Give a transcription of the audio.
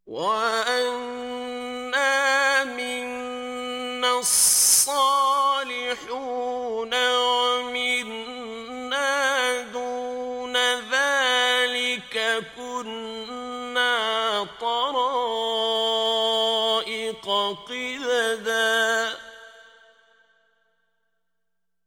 وَأَنَّا مِنَّا الصَّالِحُونَ وَمِنَّا دُونَ ذَلِكَ كُنَّا طَرَائِقَ قِدَدًا